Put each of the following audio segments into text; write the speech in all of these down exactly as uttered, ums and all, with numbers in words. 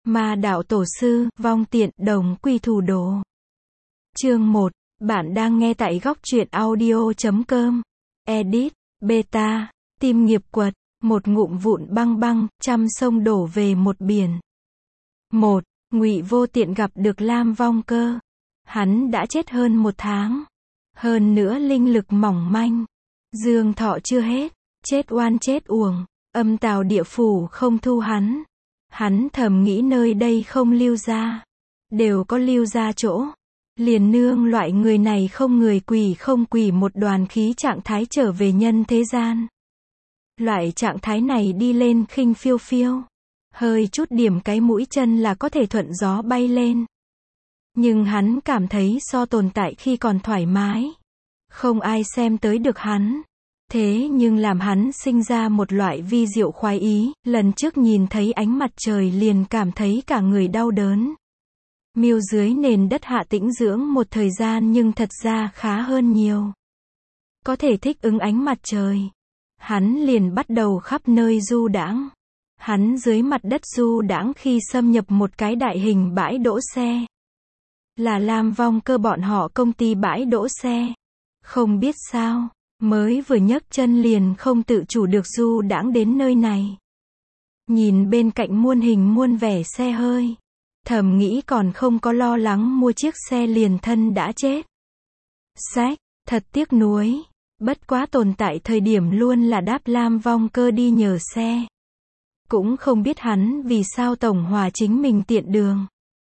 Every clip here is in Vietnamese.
Ma đạo tổ sư, vong tiện, đồng quy thủ đồ. Chương một. Bạn đang nghe tại góc truyện audio chấm com. Edit, beta, tim nghiệp quật, một ngụm vụn băng băng, trăm sông đổ về một biển. một. Ngụy Vô Tiện gặp được Lam Vong Cơ. Hắn đã chết hơn một tháng. Hơn nữa linh lực mỏng manh. Dương thọ chưa hết. Chết oan chết uổng. Âm tào địa phủ không thu hắn. Hắn thầm nghĩ nơi đây không lưu ra. Đều có lưu ra chỗ. Liền nương loại người này không người quỷ không quỷ một đoàn khí trạng thái trở về nhân thế gian. Loại trạng thái này đi lên khinh phiêu phiêu. Hơi chút điểm cái mũi chân là có thể thuận gió bay lên. Nhưng hắn cảm thấy so tồn tại khi còn thoải mái. Không ai xem tới được hắn. Thế nhưng làm hắn sinh ra một loại vi diệu khoái ý, lần trước nhìn thấy ánh mặt trời liền cảm thấy cả người đau đớn. Miêu dưới nền đất hạ tĩnh dưỡng một thời gian nhưng thật ra khá hơn nhiều. Có thể thích ứng ánh mặt trời. Hắn liền bắt đầu khắp nơi du đãng. Hắn dưới mặt đất du đãng khi xâm nhập một cái đại hình bãi đỗ xe. Là Lam Vong Cơ bọn họ công ty bãi đỗ xe. Không biết sao, mới vừa nhấc chân liền không tự chủ được du đãng đến nơi này. Nhìn bên cạnh muôn hình muôn vẻ xe hơi. Thầm nghĩ còn không có lo lắng mua chiếc xe liền thân đã chết. Sách, thật tiếc nuối. Bất quá tồn tại thời điểm luôn là đáp Lam Vong Cơ đi nhờ xe. Cũng không biết hắn vì sao tổng hòa chính mình tiện đường.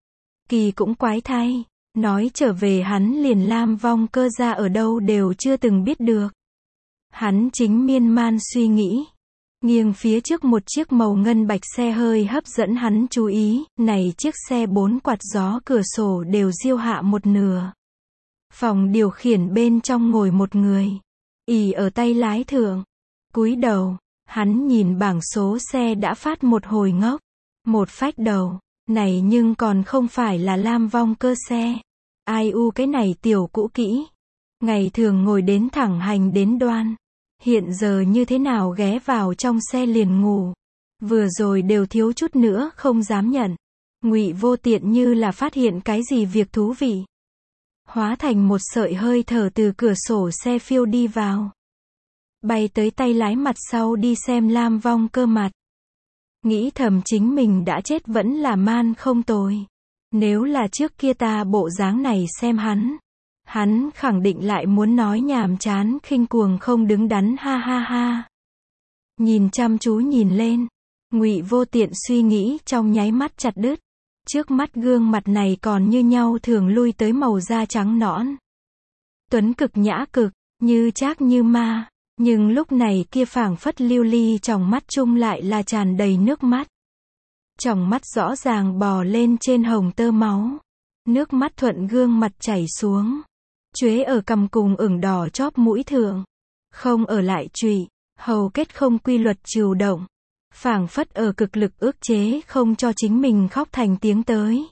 Kỳ cũng quái thay. Nói trở về hắn liền Lam Vong Cơ ra ở đâu đều chưa từng biết được. Hắn chính miên man suy nghĩ. Nghiêng phía trước một chiếc màu ngân bạch xe hơi hấp dẫn hắn chú ý, này chiếc xe bốn quạt gió cửa sổ đều diêu hạ một nửa. Phòng điều khiển bên trong ngồi một người. Ỷ ở tay lái thượng. Cúi đầu, hắn nhìn bảng số xe đã phát một hồi ngốc. Một phách đầu, này nhưng còn không phải là Lam Vong Cơ xe. Ai u cái này tiểu cũ kỹ. Ngày thường ngồi đến thẳng hành đến đoan. Hiện giờ như thế nào ghé vào trong xe liền ngủ. Vừa rồi đều thiếu chút nữa không dám nhận. Ngụy Vô Tiện như là phát hiện cái gì việc thú vị. Hóa thành một sợi hơi thở từ cửa sổ xe phiêu đi vào. Bay tới tay lái mặt sau đi xem Lam Vong Cơ mặt. Nghĩ thầm chính mình đã chết vẫn là man không tồi. Nếu là trước kia ta bộ dáng này xem hắn. Hắn khẳng định lại muốn nói nhảm chán khinh cuồng không đứng đắn ha ha ha. Nhìn chăm chú nhìn lên. Ngụy Vô Tiện suy nghĩ trong nháy mắt chặt đứt. Trước mắt gương mặt này còn như nhau thường lui tới màu da trắng nõn. Tuấn cực nhã cực, như trác như ma. Nhưng lúc này kia phảng phất lưu ly trong mắt chung lại là tràn đầy nước mắt. Trong mắt rõ ràng bò lên trên hồng tơ máu. Nước mắt thuận gương mặt chảy xuống. Chuế ở cằm cùng ửng đỏ chóp mũi thượng. Không ở lại trụy. Hầu kết không quy luật trừu động. Phảng phất ở cực lực ước chế không cho chính mình khóc thành tiếng tới.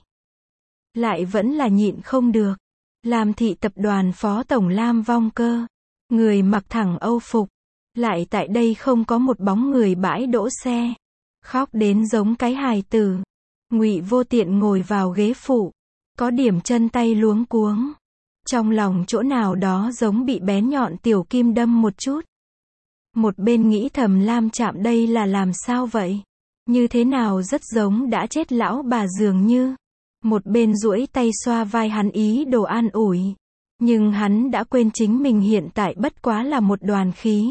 Lại vẫn là nhịn không được. Lam thị tập đoàn phó tổng Lam Vong Cơ. Người mặc thẳng Âu phục. Lại tại đây không có một bóng người bãi đỗ xe. Khóc đến giống cái hài tử. Ngụy Vô Tiện ngồi vào ghế phụ. Có điểm chân tay luống cuống. Trong lòng chỗ nào đó giống bị bén nhọn tiểu kim đâm một chút. Một bên nghĩ thầm Lam Trạm đây là làm sao vậy? Như thế nào rất giống đã chết lão bà dường như. Một bên duỗi tay xoa vai hắn ý đồ an ủi. Nhưng hắn đã quên chính mình hiện tại bất quá là một đoàn khí.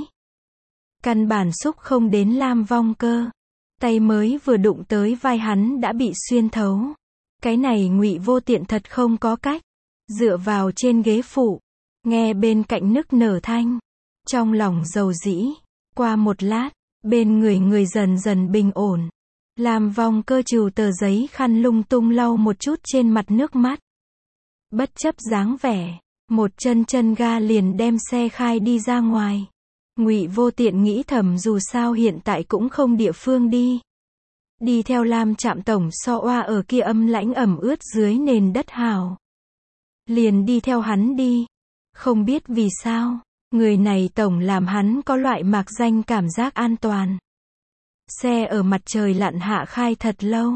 Căn bản xúc không đến Lam Vong Cơ. Tay mới vừa đụng tới vai hắn đã bị xuyên thấu. Cái này Ngụy Vô Tiện thật không có cách. Dựa vào trên ghế phụ. Nghe bên cạnh nức nở thanh. Trong lòng dầu dĩ. Qua một lát. Bên người người dần dần bình ổn. Lam Vong Cơ trừ tờ giấy khăn lung tung lau một chút trên mặt nước mắt. Bất chấp dáng vẻ. Một chân chân ga liền đem xe khai đi ra ngoài. Ngụy Vô Tiện nghĩ thầm dù sao hiện tại cũng không địa phương đi. Đi theo Lam Trạm tổng so oa ở kia âm lãnh ẩm ướt dưới nền đất hào. Liền đi theo hắn đi. Không biết vì sao, người này tổng làm hắn có loại mạc danh cảm giác an toàn. Xe ở mặt trời lặn hạ khai thật lâu.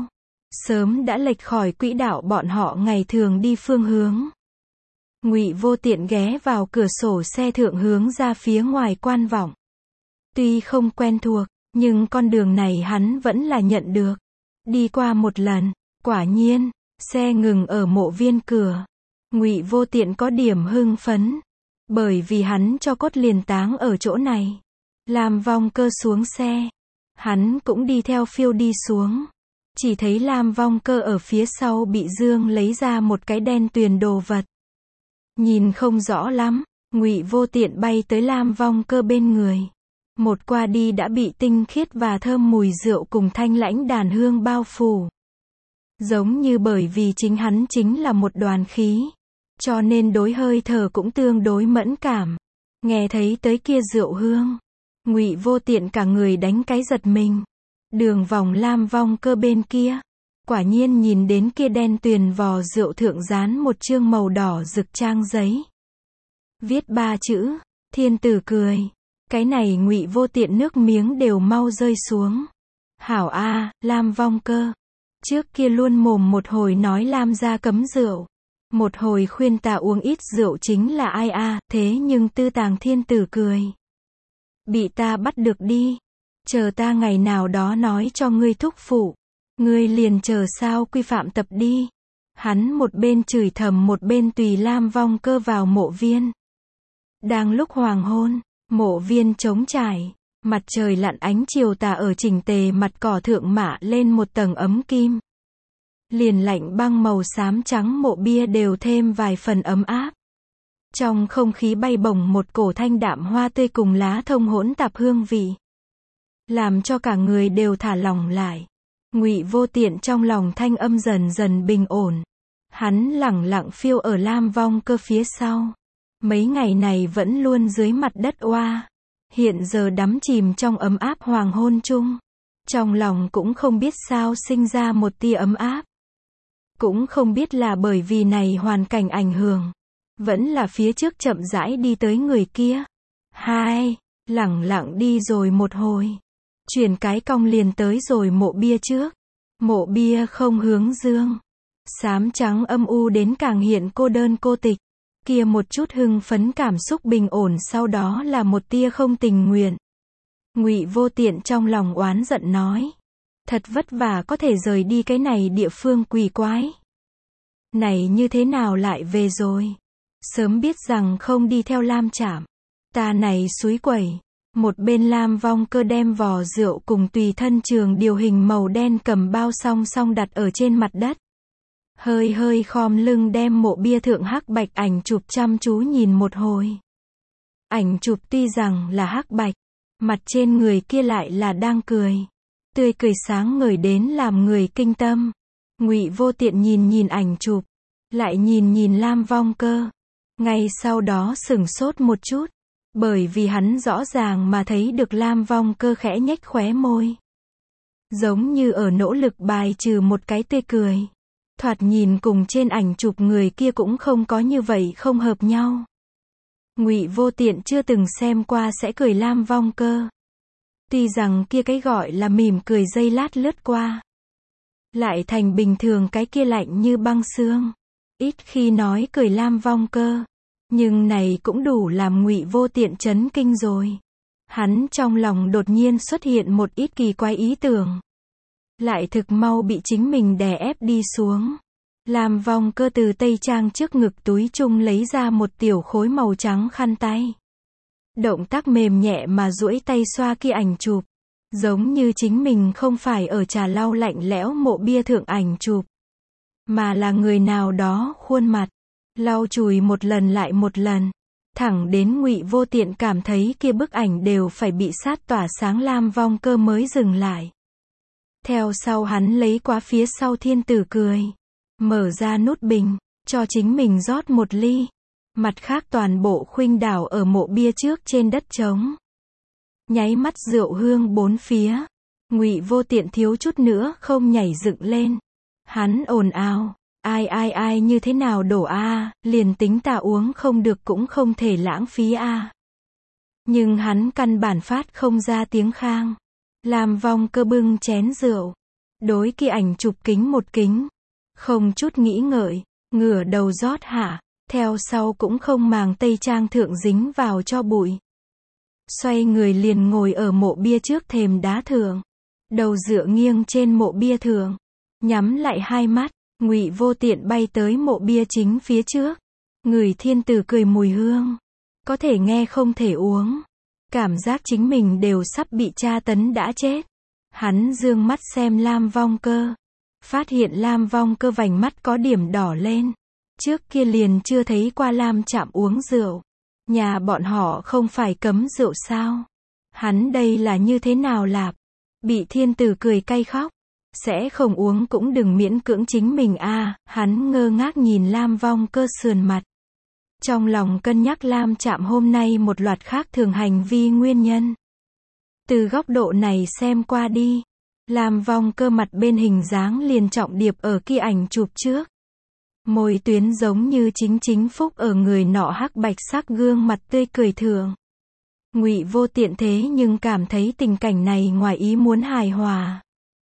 sớm đã lệch khỏi quỹ đạo bọn họ ngày thường đi phương hướng. Ngụy Vô Tiện ghé vào cửa sổ xe thượng hướng ra phía ngoài quan vọng. Tuy không quen thuộc, nhưng con đường này hắn vẫn là nhận được. Đi qua một lần, quả nhiên, xe ngừng ở mộ viên cửa. Ngụy Vô Tiện có điểm hưng phấn, bởi vì hắn cho cốt liền táng ở chỗ này. Lam Vong Cơ xuống xe, hắn cũng đi theo phiêu đi xuống. Chỉ thấy Lam Vong Cơ ở phía sau bị Dương lấy ra một cái đen tuyền đồ vật. Nhìn không rõ lắm, Ngụy Vô Tiện bay tới Lam Vong Cơ bên người. Một qua đi đã bị tinh khiết và thơm mùi rượu cùng thanh lãnh đàn hương bao phủ. Giống như bởi vì chính hắn chính là một đoàn khí, cho nên đối hơi thở cũng tương đối mẫn cảm. Nghe thấy tới kia rượu hương, Ngụy Vô Tiện cả người đánh cái giật mình. Đường vòng Lam Vong Cơ bên kia, quả nhiên nhìn đến kia đen tuyền vò rượu thượng dán một chương màu đỏ rực trang giấy. Viết ba chữ, Thiên Tử cười. Cái này Ngụy Vô Tiện nước miếng đều mau rơi xuống. Hảo a, Lam Vong Cơ. Trước kia luôn mồm một hồi nói Lam gia cấm rượu, một hồi khuyên ta uống ít rượu chính là ai a, thế nhưng tư tàng Thiên Tử cười. Bị ta bắt được đi. Chờ ta ngày nào đó nói cho ngươi thúc phụ. Ngươi liền chờ sao quy phạm tập đi. Hắn một bên chửi thầm một bên tùy Lam Vong Cơ vào mộ viên. Đang lúc hoàng hôn, mộ viên trống trải, mặt trời lặn ánh chiều tà ở chỉnh tề mặt cỏ thượng mạ lên một tầng ấm kim. Liền lạnh băng màu xám trắng mộ bia đều thêm vài phần ấm áp. Trong không khí bay bổng một cổ thanh đạm hoa tươi cùng lá thông hỗn tạp hương vị, làm cho cả người đều thả lỏng lại. Ngụy Vô Tiện trong lòng thanh âm dần dần bình ổn. Hắn lẳng lặng phiêu ở Lam Vong Cơ phía sau. Mấy ngày này vẫn luôn dưới mặt đất oa. Hiện giờ đắm chìm trong ấm áp hoàng hôn chung. Trong lòng cũng không biết sao sinh ra một tia ấm áp. Cũng không biết là bởi vì này hoàn cảnh ảnh hưởng, vẫn là phía trước chậm rãi đi tới người kia. Hai, lẳng lặng đi rồi một hồi. Chuyển cái cong liền tới rồi mộ bia trước. Mộ bia không hướng dương. Xám trắng âm u đến càng hiện cô đơn cô tịch. Kia một chút hưng phấn cảm xúc bình ổn sau đó là một tia không tình nguyện. Ngụy Vô Tiện trong lòng oán giận nói. Thật vất vả có thể rời đi cái này địa phương quỷ quái. Này như thế nào lại về rồi? Sớm biết rằng không đi theo Lam Trảm. Ta này suối quẩy. Một bên Lam Vong Cơ đem vò rượu cùng tùy thân trường điều hình màu đen cầm bao song song đặt ở trên mặt đất. Hơi hơi khom lưng đem mộ bia thượng hắc bạch ảnh chụp chăm chú nhìn một hồi. Ảnh chụp tuy rằng là hắc bạch, mặt trên người kia lại là đang cười. Tươi cười sáng ngời đến làm người kinh tâm. Ngụy Vô Tiện nhìn nhìn ảnh chụp, lại nhìn nhìn Lam Vong Cơ. Ngay sau đó sửng sốt một chút. Bởi vì hắn rõ ràng mà thấy được Lam Vong Cơ khẽ nhếch khóe môi. Giống như ở nỗ lực bài trừ một cái tươi cười. Thoạt nhìn cùng trên ảnh chụp người kia cũng không có như vậy không hợp nhau. Ngụy Vô Tiện chưa từng xem qua sẽ cười Lam Vong Cơ. Tuy rằng kia cái gọi là mỉm cười giây lát lướt qua, lại thành bình thường cái kia lạnh như băng xương. Ít khi nói cười Lam Vong Cơ. Nhưng này cũng đủ làm Ngụy Vô Tiện chấn kinh rồi. Hắn trong lòng đột nhiên xuất hiện một ít kỳ quái ý tưởng. Lại thực mau bị chính mình đè ép đi xuống. Lam Vong Cơ từ tây trang trước ngực túi chung lấy ra một tiểu khối màu trắng khăn tay. Động tác mềm nhẹ mà duỗi tay xoa kia ảnh chụp. Giống như chính mình không phải ở trà lau lạnh lẽo mộ bia thượng ảnh chụp, mà là người nào đó khuôn mặt. Lau chùi một lần lại một lần. Thẳng đến Ngụy Vô Tiện cảm thấy kia bức ảnh đều phải bị sát tỏa sáng Lam Vong Cơ mới dừng lại. Theo sau hắn lấy qua phía sau Thiên Tử cười. Mở ra nút bình, cho chính mình rót một ly. Mặt khác toàn bộ khuynh đảo ở mộ bia trước trên đất trống. Nháy mắt rượu hương bốn phía. Ngụy Vô Tiện thiếu chút nữa không nhảy dựng lên. Hắn ồn ào. Ai ai ai như thế nào đổ a, à, liền tính ta uống không được cũng không thể lãng phí a. À. Nhưng hắn căn bản phát không ra tiếng khang. Lam Vong Cơ bưng chén rượu, đối kia ảnh chụp kính một kính. Không chút nghĩ ngợi, ngửa đầu rót hạ, theo sau cũng không màng tây trang thượng dính vào cho bụi. Xoay người liền ngồi ở mộ bia trước thềm đá thượng. Đầu dựa nghiêng trên mộ bia thượng. Nhắm lại hai mắt, Ngụy Vô Tiện bay tới mộ bia chính phía trước. Ngửi thiên tử cười mùi hương. Có thể nghe không thể uống. Cảm giác chính mình đều sắp bị tra tấn đã chết. Hắn dương mắt xem Lam Vong Cơ. Phát hiện Lam Vong Cơ vành mắt có điểm đỏ lên. Trước kia liền chưa thấy qua Lam Trạm uống rượu. Nhà bọn họ không phải cấm rượu sao? Hắn đây là như thế nào lạp? Bị thiên tử cười cay khóc. Sẽ không uống cũng đừng miễn cưỡng chính mình a. Hắn ngơ ngác nhìn Lam Vong Cơ sườn mặt. Trong lòng cân nhắc Lam Trạm hôm nay một loạt khác thường hành vi nguyên nhân. Từ góc độ này xem qua đi, Lam Vong Cơ mặt bên hình dáng liền trọng điệp ở kia ảnh chụp trước. Môi tuyến giống như chính chính phúc ở người nọ hắc bạch sắc gương mặt tươi cười thường. Ngụy Vô Tiện thế nhưng cảm thấy tình cảnh này ngoài ý muốn hài hòa.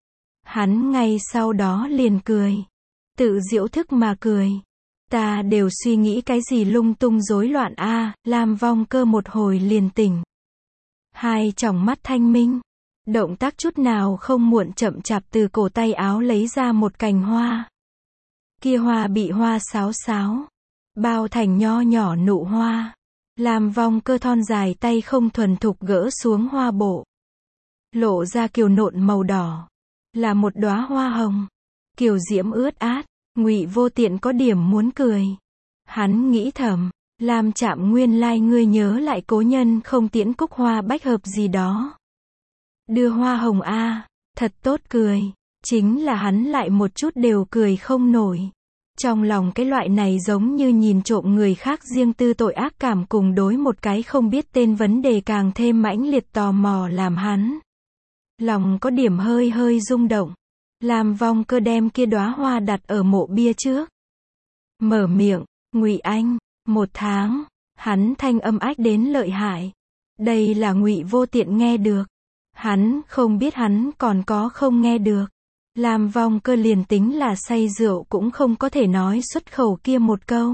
Hắn ngay sau đó liền cười. Tự giễu thức mà cười. Ta đều suy nghĩ cái gì lung tung rối loạn a. Lam Vong Cơ một hồi liền tỉnh. Hai tròng mắt thanh minh. Động tác chút nào không muộn chậm chạp từ cổ tay áo lấy ra một cành hoa. Kia hoa bị hoa sáo sáo. Bao thành nho nhỏ nụ hoa. Lam Vong Cơ thon dài tay không thuần thục gỡ xuống hoa bộ. Lộ ra kiều nộn màu đỏ. Là một đóa hoa hồng. Kiều diễm ướt át. Ngụy Vô Tiện có điểm muốn cười. Hắn nghĩ thầm. Lam Trạm nguyên lai ngươi nhớ lại cố nhân không tiễn cúc hoa bách hợp gì đó. Đưa hoa hồng a, thật tốt cười. Chính là hắn lại một chút đều cười không nổi. Trong lòng cái loại này giống như nhìn trộm người khác riêng tư tội ác cảm cùng đối một cái không biết tên vấn đề càng thêm mãnh liệt tò mò làm hắn. Lòng có điểm hơi hơi rung động. Lam Vong Cơ đem kia đóa hoa đặt ở mộ bia trước. Mở miệng, Ngụy Anh, một tháng, hắn thanh âm ách đến lợi hại. Đây là Ngụy Vô Tiện nghe được. Hắn không biết hắn còn có không nghe được. Lam Vong Cơ liền tính là say rượu cũng không có thể nói xuất khẩu kia một câu.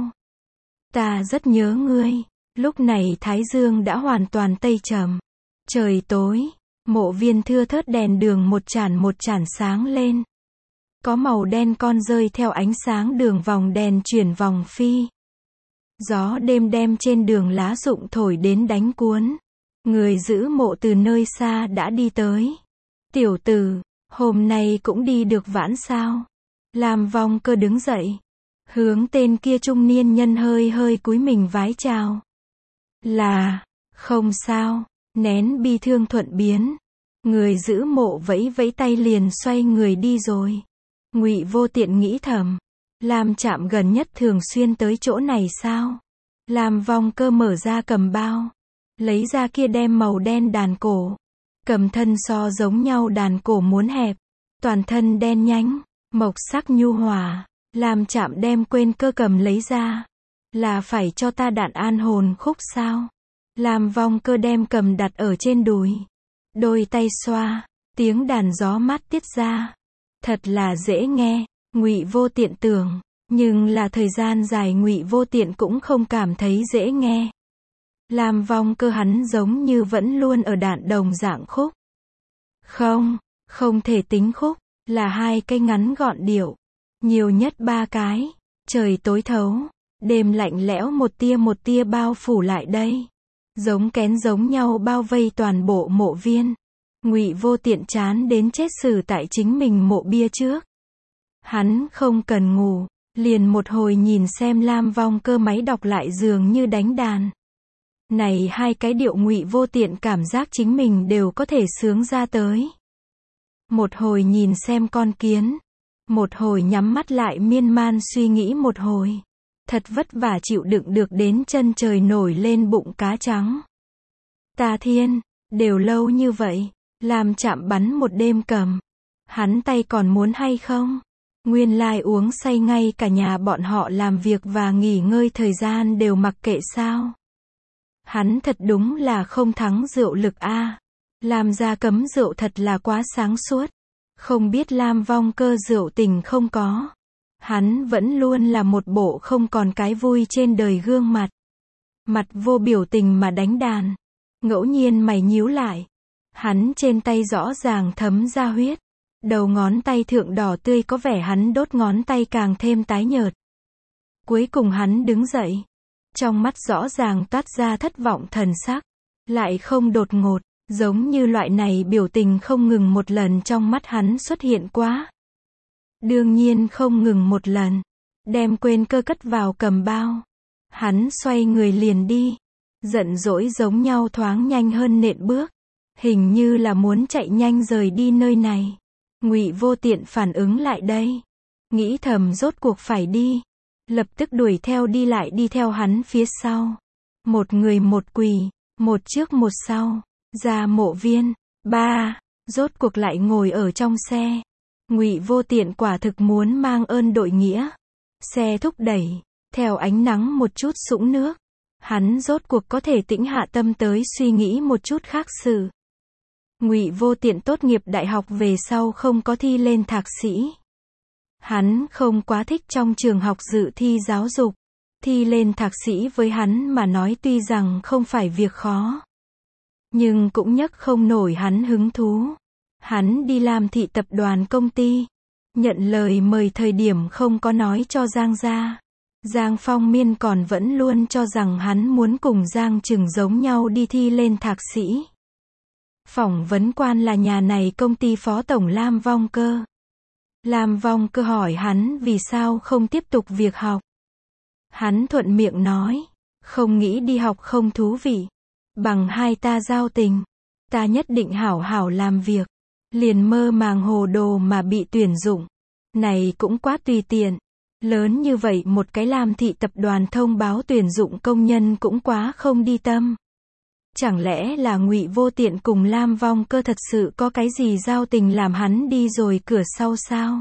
Ta rất nhớ ngươi. Lúc này Thái Dương đã hoàn toàn tây trầm. Trời tối, mộ viên thưa thớt đèn đường một chản một chản sáng lên. Có màu đen con rơi theo ánh sáng đường vòng đèn chuyển vòng phi. Gió đêm đem trên đường lá rụng thổi đến đánh cuốn. Người giữ mộ từ nơi xa đã đi tới. Tiểu tử, hôm nay cũng đi được vãn sao? Lam Vong Cơ đứng dậy. Hướng tên kia trung niên nhân hơi hơi cúi mình vái chào. Là, không sao, nén bi thương thuận biến. Người giữ mộ vẫy vẫy tay liền xoay người đi rồi. Ngụy Vô Tiện nghĩ thầm. Lam Trạm gần nhất thường xuyên tới chỗ này sao? Lam Vong Cơ mở ra cầm bao. Lấy ra kia đem màu đen đàn cổ. Cầm thân so giống nhau đàn cổ muốn hẹp. Toàn thân đen nhánh, mộc sắc nhu hòa. Lam Trạm đem quên cơ cầm lấy ra. Là phải cho ta đạn an hồn khúc sao? Lam Vong Cơ đem cầm đặt ở trên đùi. Đôi tay xoa, tiếng đàn gió mát tiết ra. Thật là dễ nghe, Ngụy Vô Tiện tưởng. Nhưng là thời gian dài Ngụy Vô Tiện cũng không cảm thấy dễ nghe. Lam Vong Cơ hắn giống như vẫn luôn ở đạn đồng dạng khúc. Không, không thể tính khúc, là hai cây ngắn gọn điệu. Nhiều nhất ba cái. Trời tối thấu, đêm lạnh lẽo một tia một tia bao phủ lại đây. Giống kén giống nhau bao vây toàn bộ mộ viên. Ngụy Vô Tiện chán đến chết xử tại chính mình mộ bia trước. Hắn không cần ngủ, liền một hồi nhìn xem Lam Vong Cơ máy đọc lại dường như đánh đàn. Này hai cái điệu Ngụy Vô Tiện cảm giác chính mình đều có thể sướng ra tới. Một hồi nhìn xem con kiến. Một hồi nhắm mắt lại miên man suy nghĩ một hồi. Thật vất vả chịu đựng được đến chân trời nổi lên bụng cá trắng. Ta thiên, đều lâu như vậy. Lam Trạm bắn một đêm cầm. Hắn tay còn muốn hay không? Nguyên lai uống say ngay cả nhà bọn họ làm việc và nghỉ ngơi thời gian đều mặc kệ sao? Hắn thật đúng là không thắng rượu lực a. Làm ra cấm rượu thật là quá sáng suốt. Không biết Lam Vong Cơ rượu tình không có. Hắn vẫn luôn là một bộ không còn cái vui trên đời gương mặt. Mặt vô biểu tình mà đánh đàn. Ngẫu nhiên mày nhíu lại. Hắn trên tay rõ ràng thấm ra huyết. Đầu ngón tay thượng đỏ tươi có vẻ hắn đốt ngón tay càng thêm tái nhợt. Cuối cùng hắn đứng dậy. Trong mắt rõ ràng toát ra thất vọng thần sắc. Lại không đột ngột, giống như loại này biểu tình không ngừng một lần trong mắt hắn xuất hiện quá. Đương nhiên không ngừng một lần. Đem quên cơ cất vào cầm bao. Hắn xoay người liền đi. Giận dỗi giống nhau thoáng nhanh hơn nện bước. Hình như là muốn chạy nhanh rời đi nơi này. Ngụy Vô Tiện phản ứng lại đây. Nghĩ thầm rốt cuộc phải đi. Lập tức đuổi theo đi lại đi theo hắn phía sau. Một người một quỳ, một trước một sau. Ra mộ viên. Ba. Rốt cuộc lại ngồi ở trong xe. Ngụy Vô Tiện quả thực muốn mang ơn đội nghĩa. Xe thúc đẩy. Theo ánh nắng một chút sũng nước. Hắn rốt cuộc có thể tĩnh hạ tâm tới suy nghĩ một chút khác sự. Ngụy Vô Tiện tốt nghiệp đại học về sau không có thi lên thạc sĩ. Hắn không quá thích trong trường học dự thi giáo dục. Thi lên thạc sĩ với hắn mà nói tuy rằng không phải việc khó. Nhưng cũng nhấc không nổi hắn hứng thú. Hắn đi làm thị tập đoàn công ty. Nhận lời mời thời điểm không có nói cho Giang gia. Giang Phong Miên còn vẫn luôn cho rằng hắn muốn cùng Giang Trừng giống nhau đi thi lên thạc sĩ. Phỏng vấn quan là nhà này công ty phó tổng Lam Vong Cơ. Lam Vong Cơ hỏi hắn vì sao không tiếp tục việc học. Hắn thuận miệng nói, không nghĩ đi học không thú vị. Bằng hai ta giao tình, ta nhất định hảo hảo làm việc. Liền mơ màng hồ đồ mà bị tuyển dụng. Này cũng quá tùy tiện. Lớn như vậy một cái làm thị tập đoàn thông báo tuyển dụng công nhân cũng quá không đi tâm. Chẳng lẽ là Ngụy Vô Tiện cùng Lam Vong Cơ thật sự có cái gì giao tình làm hắn đi rồi cửa sau sao?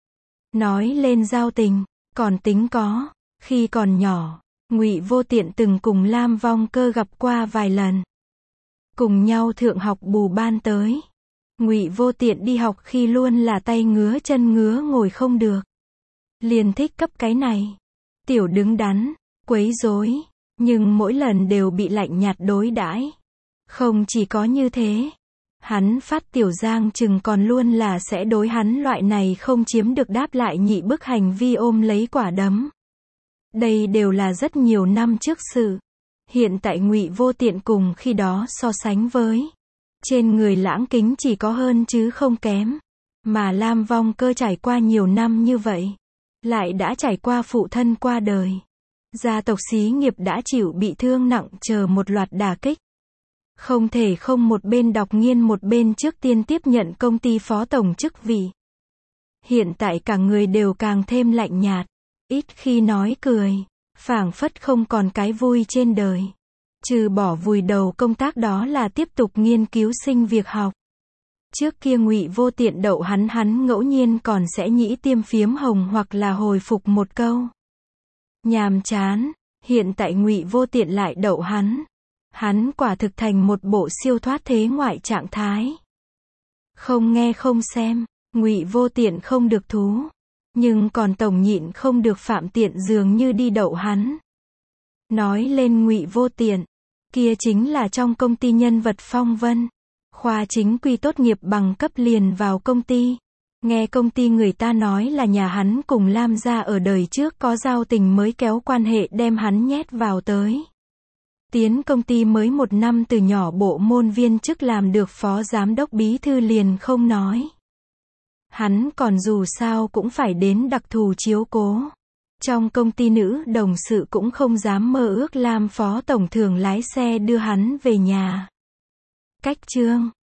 Nói lên giao tình, còn tính có. Khi còn nhỏ, Ngụy Vô Tiện từng cùng Lam Vong Cơ gặp qua vài lần. Cùng nhau thượng học bù ban tới. Ngụy Vô Tiện đi học khi luôn là tay ngứa chân ngứa ngồi không được. Liền thích cấp cái này. Tiểu đứng đắn, quấy rối, nhưng mỗi lần đều bị lạnh nhạt đối đãi. Không chỉ có như thế, hắn phát tiểu Giang Trừng còn luôn là sẽ đối hắn loại này không chiếm được đáp lại nhị bức hành vi ôm lấy quả đấm. Đây đều là rất nhiều năm trước sự. Hiện tại Ngụy Vô Tiện cùng khi đó so sánh với. Trên người lãng kính chỉ có hơn chứ không kém. Mà Lam Vong Cơ trải qua nhiều năm như vậy. Lại đã trải qua phụ thân qua đời. Gia tộc xí nghiệp đã chịu bị thương nặng chờ một loạt đả kích. Không thể không một bên đọc nghiên một bên trước tiên tiếp nhận công ty phó tổng chức vị. Hiện tại cả người đều càng thêm lạnh nhạt. Ít khi nói cười. Phảng phất không còn cái vui trên đời. Trừ bỏ vùi đầu công tác đó là tiếp tục nghiên cứu sinh việc học. Trước kia Ngụy Vô Tiện đậu hắn hắn ngẫu nhiên còn sẽ nhĩ tiêm phiếm hồng hoặc là hồi phục một câu. Nhàm chán, hiện tại Ngụy Vô Tiện lại đậu hắn. Hắn quả thực thành một bộ siêu thoát thế ngoại trạng thái. Không nghe không xem, Ngụy Vô Tiện không được thú. Nhưng còn tổng nhịn không được Phạm Tiện dường như đi đậu hắn. Nói lên Ngụy Vô Tiện, kia chính là trong công ty nhân vật phong vân. Khoa chính quy tốt nghiệp bằng cấp liền vào công ty. Nghe công ty người ta nói là nhà hắn cùng Lam gia ở đời trước có giao tình mới kéo quan hệ đem hắn nhét vào tới. Tiến công ty mới một năm từ nhỏ bộ môn viên chức làm được phó giám đốc bí thư liền không nói. Hắn còn dù sao cũng phải đến đặc thù chiếu cố. Trong công ty nữ đồng sự cũng không dám mơ ước Lam phó tổng thường lái xe đưa hắn về nhà. Cách chương